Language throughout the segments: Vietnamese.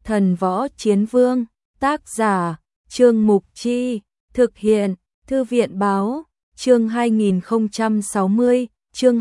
Thần Võ Chiến Vương, tác giả, Trương Mục Chi, thực hiện, Thư viện Báo, chương 2060, chương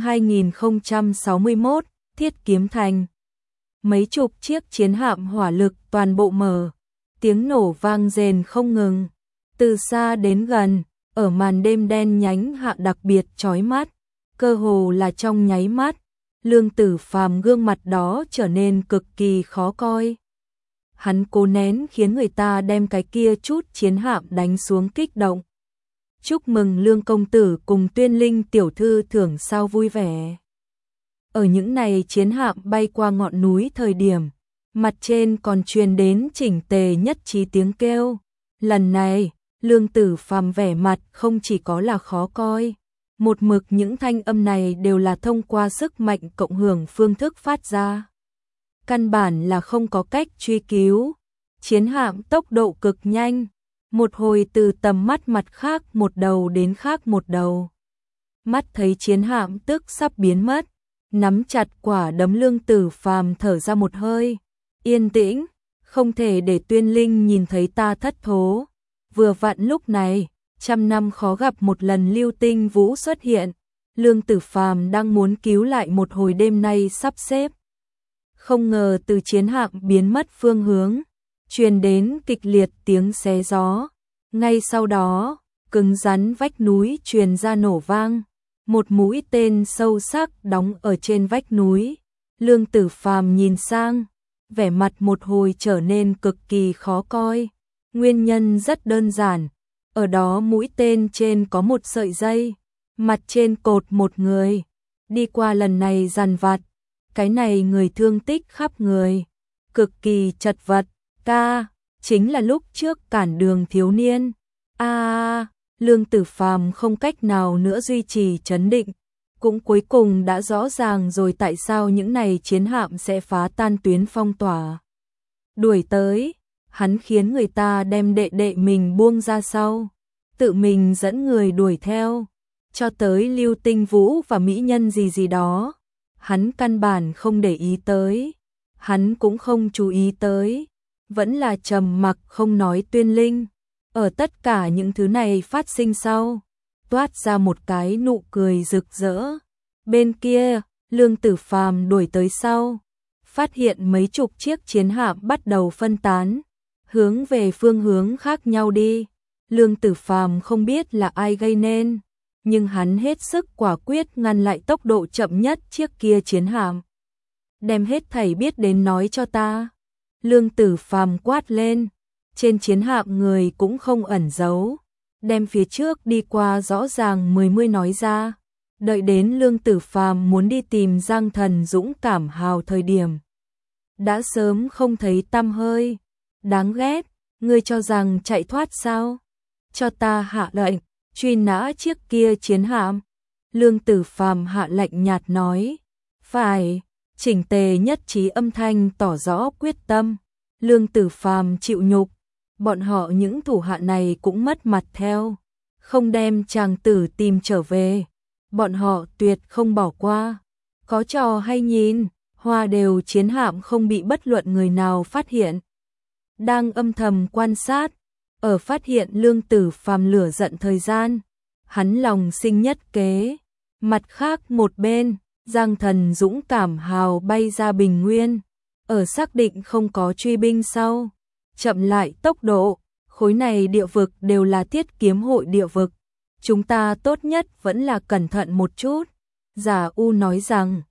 2061, Thiết Kiếm Thành. Mấy chục chiếc chiến hạm hỏa lực toàn bộ mở, tiếng nổ vang rền không ngừng. Từ xa đến gần, ở màn đêm đen nhánh hạ đặc biệt chói mắt, cơ hồ là trong nháy mắt, Lương Tử Phàm gương mặt đó trở nên cực kỳ khó coi. Hắn cố nén khiến người ta đem cái kia chút chiến hạm đánh xuống kích động. Chúc mừng Lương công tử cùng Tuyên Linh tiểu thư thưởng sao vui vẻ. Ở những này chiến hạm bay qua ngọn núi thời điểm, mặt trên còn truyền đến chỉnh tề nhất trí tiếng kêu. Lần này, Lương Tử Phàm vẻ mặt không chỉ có là khó coi, một mực những thanh âm này đều là thông qua sức mạnh cộng hưởng phương thức phát ra. Căn bản là không có cách truy cứu. Chiến hạm tốc độ cực nhanh, một hồi từ tầm mắt mặt khác một đầu đến khác một đầu. Mắt thấy chiến hạm tức sắp biến mất, nắm chặt quả đấm Lương Tử Phàm thở ra một hơi. Yên tĩnh, không thể để Tuyên Linh nhìn thấy ta thất thố. Vừa vặn lúc này, trăm năm khó gặp một lần Lưu Tinh Vũ xuất hiện. Lương Tử Phàm đang muốn cứu lại một hồi đêm nay sắp xếp. Không ngờ từ chiến hạm biến mất phương hướng, truyền đến kịch liệt tiếng xé gió. Ngay sau đó, cứng rắn vách núi truyền ra nổ vang. Một mũi tên sâu sắc đóng ở trên vách núi. Lương Tử Phàm nhìn sang, vẻ mặt một hồi trở nên cực kỳ khó coi. Nguyên nhân rất đơn giản, ở đó mũi tên trên có một sợi dây, mặt trên cột một người. Đi qua lần này dằn vặt, cái này người thương tích khắp người, cực kỳ chật vật. Chính là lúc trước cản đường thiếu niên. Lương Tử Phàm không cách nào nữa duy trì trấn định, cũng cuối cùng đã rõ ràng rồi tại sao những này chiến hạm sẽ phá tan tuyến phong tỏa. Đuổi tới, hắn khiến người ta đem đệ đệ mình buông ra sau, tự mình dẫn người đuổi theo, cho tới Lưu Tinh Vũ và mỹ nhân gì đó. Hắn căn bản không để ý tới, hắn cũng không chú ý tới, vẫn là trầm mặc không nói. Tuyên Linh, ở tất cả những thứ này phát sinh sau, toát ra một cái nụ cười rực rỡ. Bên kia, Lương Tử Phàm đuổi tới sau, phát hiện mấy chục chiếc chiến hạm bắt đầu phân tán, hướng về phương hướng khác nhau đi. Lương Tử Phàm không biết là ai gây nên, nhưng hắn hết sức quả quyết ngăn lại tốc độ chậm nhất chiếc kia chiến hạm. Đem hết thảy biết đến nói cho ta. Lương Tử Phàm quát lên. Trên chiến hạm người cũng không ẩn giấu, đem phía trước đi qua rõ ràng mươi nói ra. Đợi đến Lương Tử Phàm muốn đi tìm Giang Thần dũng cảm hào thời điểm, đã sớm không thấy tăm hơi. Đáng ghét, ngươi cho rằng chạy thoát sao? Cho ta hạ lệnh, truy nã chiếc kia chiến hạm. Lương Tử Phàm hạ lệnh nhạt nói. Phải, chỉnh tề nhất trí âm thanh tỏ rõ quyết tâm. Lương Tử Phàm chịu nhục, bọn họ những thủ hạ này cũng mất mặt theo, không đem chàng tử tìm trở về, bọn họ tuyệt không bỏ qua. Có trò hay nhìn, hoa đều chiến hạm không bị bất luận người nào phát hiện. Đang âm thầm quan sát, ở phát hiện Lương Tử Phàm lửa giận thời gian, hắn lòng sinh nhất kế. Mặt khác một bên, Giang Thần dũng cảm hào bay ra bình nguyên, ở xác định không có truy binh sau, chậm lại tốc độ. Khối này địa vực đều là Thiết Kiếm hội địa vực, chúng ta tốt nhất vẫn là cẩn thận một chút. Giả U nói rằng,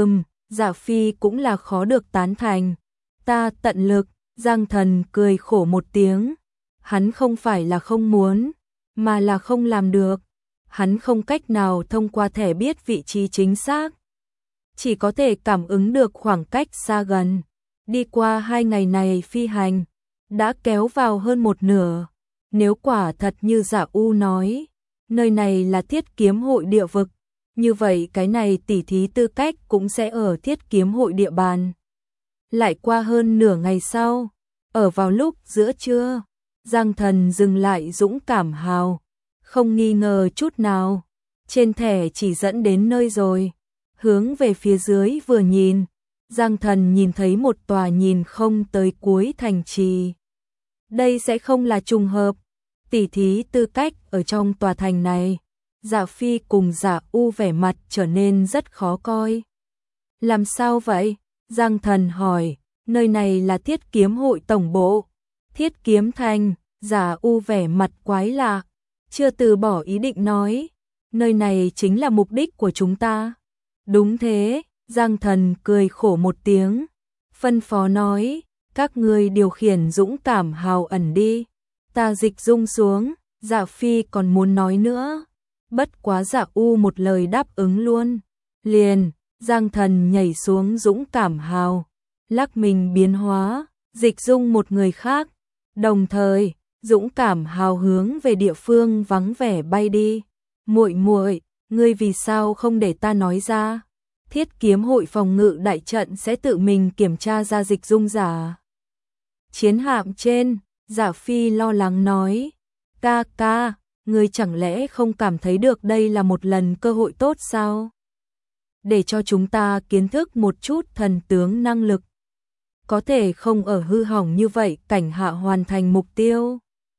Giả Phi cũng là khó được tán thành. Ta tận lực. Giang Thần cười khổ một tiếng, hắn không phải là không muốn, mà là không làm được. Hắn không cách nào thông qua thẻ biết vị trí chính xác, chỉ có thể cảm ứng được khoảng cách xa gần. Đi qua 2 ngày này phi hành, đã kéo vào hơn một nửa. Nếu quả thật như Giả U nói, nơi này là Thiết Kiếm hội địa vực, như vậy cái này tỉ thí tư cách cũng sẽ ở Thiết Kiếm hội địa bàn. Lại qua hơn nửa ngày sau, ở vào lúc giữa trưa, Giang Thần dừng lại dũng cảm hào, không nghi ngờ chút nào. Trên thẻ chỉ dẫn đến nơi rồi, hướng về phía dưới vừa nhìn, Giang Thần nhìn thấy một tòa nhìn không tới cuối thành trì. Đây sẽ không là trùng hợp. Tỉ thí tư cách ở trong tòa thành này. Dạ Phi cùng Dạ U vẻ mặt trở nên rất khó coi. Làm sao vậy? Giang Thần hỏi. Nơi này là Thiết Kiếm hội tổng bộ. Thiết Kiếm thành. Dạ U vẻ mặt quái lạ, chưa từ bỏ ý định nói. Nơi này chính là mục đích của chúng ta. Đúng thế, Giang Thần cười khổ một tiếng. Phân phó nói, các ngươi điều khiển dũng cảm hào ẩn đi. Ta dịch dung xuống, Dạ Phi còn muốn nói nữa. Bất quá Dạ U một lời đáp ứng luôn. Liền, Giang Thần nhảy xuống dũng cảm hào, lắc mình biến hóa, dịch dung một người khác. Đồng thời, dũng cảm hào hướng về địa phương vắng vẻ bay đi. Muội muội, ngươi vì sao không để ta nói ra? Thiết Kiếm hội phòng ngự đại trận sẽ tự mình kiểm tra ra dịch dung giả. Chiến hạm trên, Dạ Phi lo lắng nói. Ca ca, ngươi chẳng lẽ không cảm thấy được đây là một lần cơ hội tốt sao? Để cho chúng ta kiến thức một chút thần tướng năng lực. Có thể không ở hư hỏng như vậy cảnh hạ hoàn thành mục tiêu.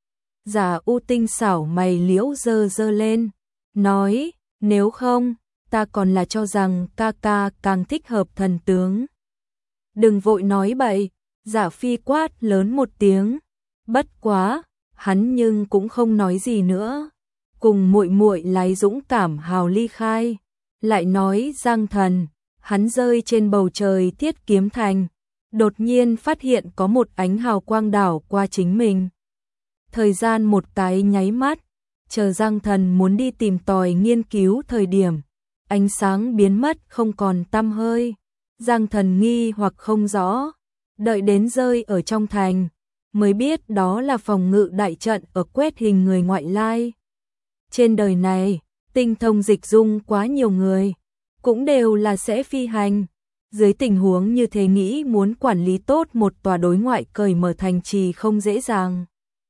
Dạ U tinh xảo mày liễu dơ dơ lên, nói, nếu không, ta còn là cho rằng ca ca càng thích hợp thần tướng. Đừng vội nói bậy, Dạ Phi quát lớn một tiếng. Bất quá, hắn nhưng cũng không nói gì nữa. Cùng muội muội lái dũng cảm hào ly khai. Lại nói Giang Thần, hắn rơi trên bầu trời Thiết Kiếm thành. Đột nhiên phát hiện có một ánh hào quang đảo qua chính mình. Thời gian một cái nháy mắt, chờ Giang Thần muốn đi tìm tòi nghiên cứu thời điểm, ánh sáng biến mất không còn tăm hơi. Giang Thần nghi hoặc không rõ, đợi đến rơi ở trong thành, mới biết đó là phòng ngự đại trận ở quét hình người ngoại lai. Trên đời này, tinh thông dịch dung quá nhiều người, cũng đều là sẽ phi hành. Dưới tình huống như thế nghĩ muốn quản lý tốt một tòa đối ngoại cởi mở thành trì không dễ dàng.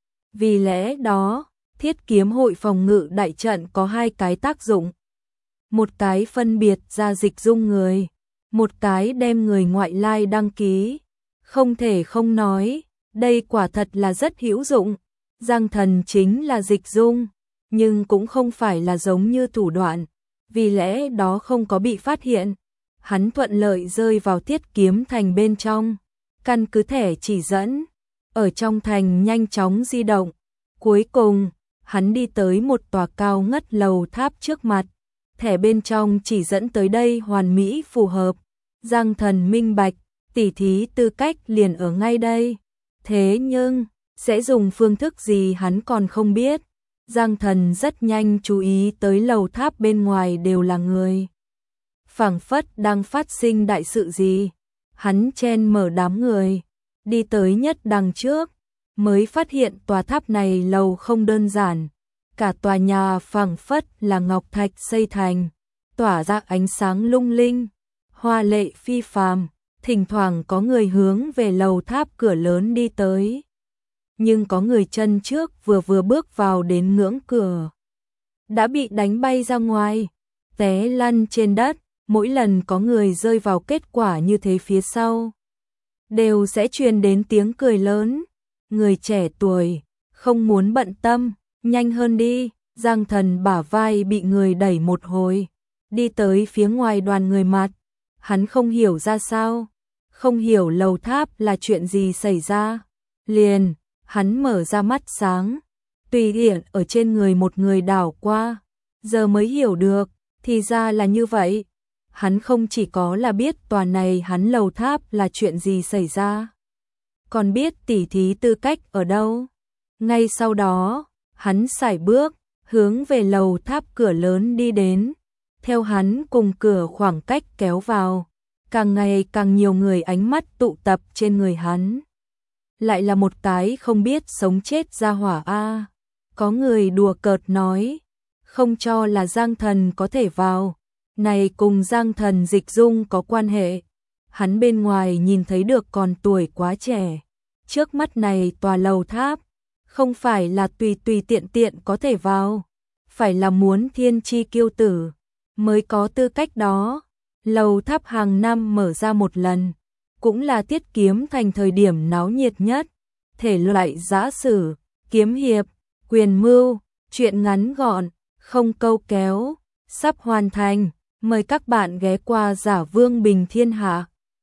Vì lẽ đó, Thiết Kiếm hội phòng ngự đại trận có hai cái tác dụng. Một cái phân biệt ra dịch dung người, một cái đem người ngoại lai đăng ký. Không thể không nói, đây quả thật là rất hữu dụng. Giang Thần chính là dịch dung, nhưng cũng không phải là giống như thủ đoạn, vì lẽ đó không có bị phát hiện. Hắn thuận lợi rơi vào Thiết Kiếm thành bên trong, căn cứ thẻ chỉ dẫn, ở trong thành nhanh chóng di động. Cuối cùng, hắn đi tới một tòa cao ngất lầu tháp trước mặt, thẻ bên trong chỉ dẫn tới đây hoàn mỹ phù hợp. Giang Thần minh bạch, tỉ thí tư cách liền ở ngay đây. Thế nhưng, sẽ dùng phương thức gì hắn còn không biết. Giang Thần rất nhanh chú ý tới lầu tháp bên ngoài đều là người. Phảng phất đang phát sinh đại sự gì. Hắn chen mở đám người, đi tới nhất đằng trước, mới phát hiện tòa tháp này lầu không đơn giản. Cả tòa nhà phảng phất là ngọc thạch xây thành, tỏa ra ánh sáng lung linh, hoa lệ phi phàm. Thỉnh thoảng có người hướng về lầu tháp cửa lớn đi tới. Nhưng có người chân trước vừa bước vào đến ngưỡng cửa, đã bị đánh bay ra ngoài, té lăn trên đất. Mỗi lần có người rơi vào kết quả như thế phía sau, đều sẽ truyền đến tiếng cười lớn. Người trẻ tuổi, không muốn bận tâm, nhanh hơn đi. Giang Thần bả vai bị người đẩy một hồi, đi tới phía ngoài đoàn người mặt. Hắn không hiểu ra sao, không hiểu lầu tháp là chuyện gì xảy ra. Liền, hắn mở ra mắt sáng, tùy tiện ở trên người một người đảo qua, giờ mới hiểu được, thì ra là như vậy. Hắn không chỉ có là biết tòa này hắn lầu tháp là chuyện gì xảy ra, còn biết tỉ thí tư cách ở đâu. Ngay sau đó, hắn sải bước, hướng về lầu tháp cửa lớn đi đến. Theo hắn cùng cửa khoảng cách kéo vào, càng ngày càng nhiều người ánh mắt tụ tập trên người hắn. Lại là một cái không biết sống chết ra hỏa a. Có người đùa cợt nói, không cho là Giang Thần có thể vào. Này cùng Giang Thần dịch dung có quan hệ. Hắn bên ngoài nhìn thấy được còn tuổi quá trẻ. Trước mắt này tòa lầu tháp, không phải là tùy tiện tiện có thể vào. Phải là muốn thiên chi kiêu tử, mới có tư cách đó. Lầu tháp hàng năm mở ra một lần, cũng là Tiết Kiếm Thành thời điểm náo nhiệt nhất. Thể loại giã sử, kiếm hiệp, quyền mưu, truyện ngắn gọn, không câu kéo, sắp hoàn thành. Mời các bạn ghé qua Giả Vương Bình Thiên Hạ.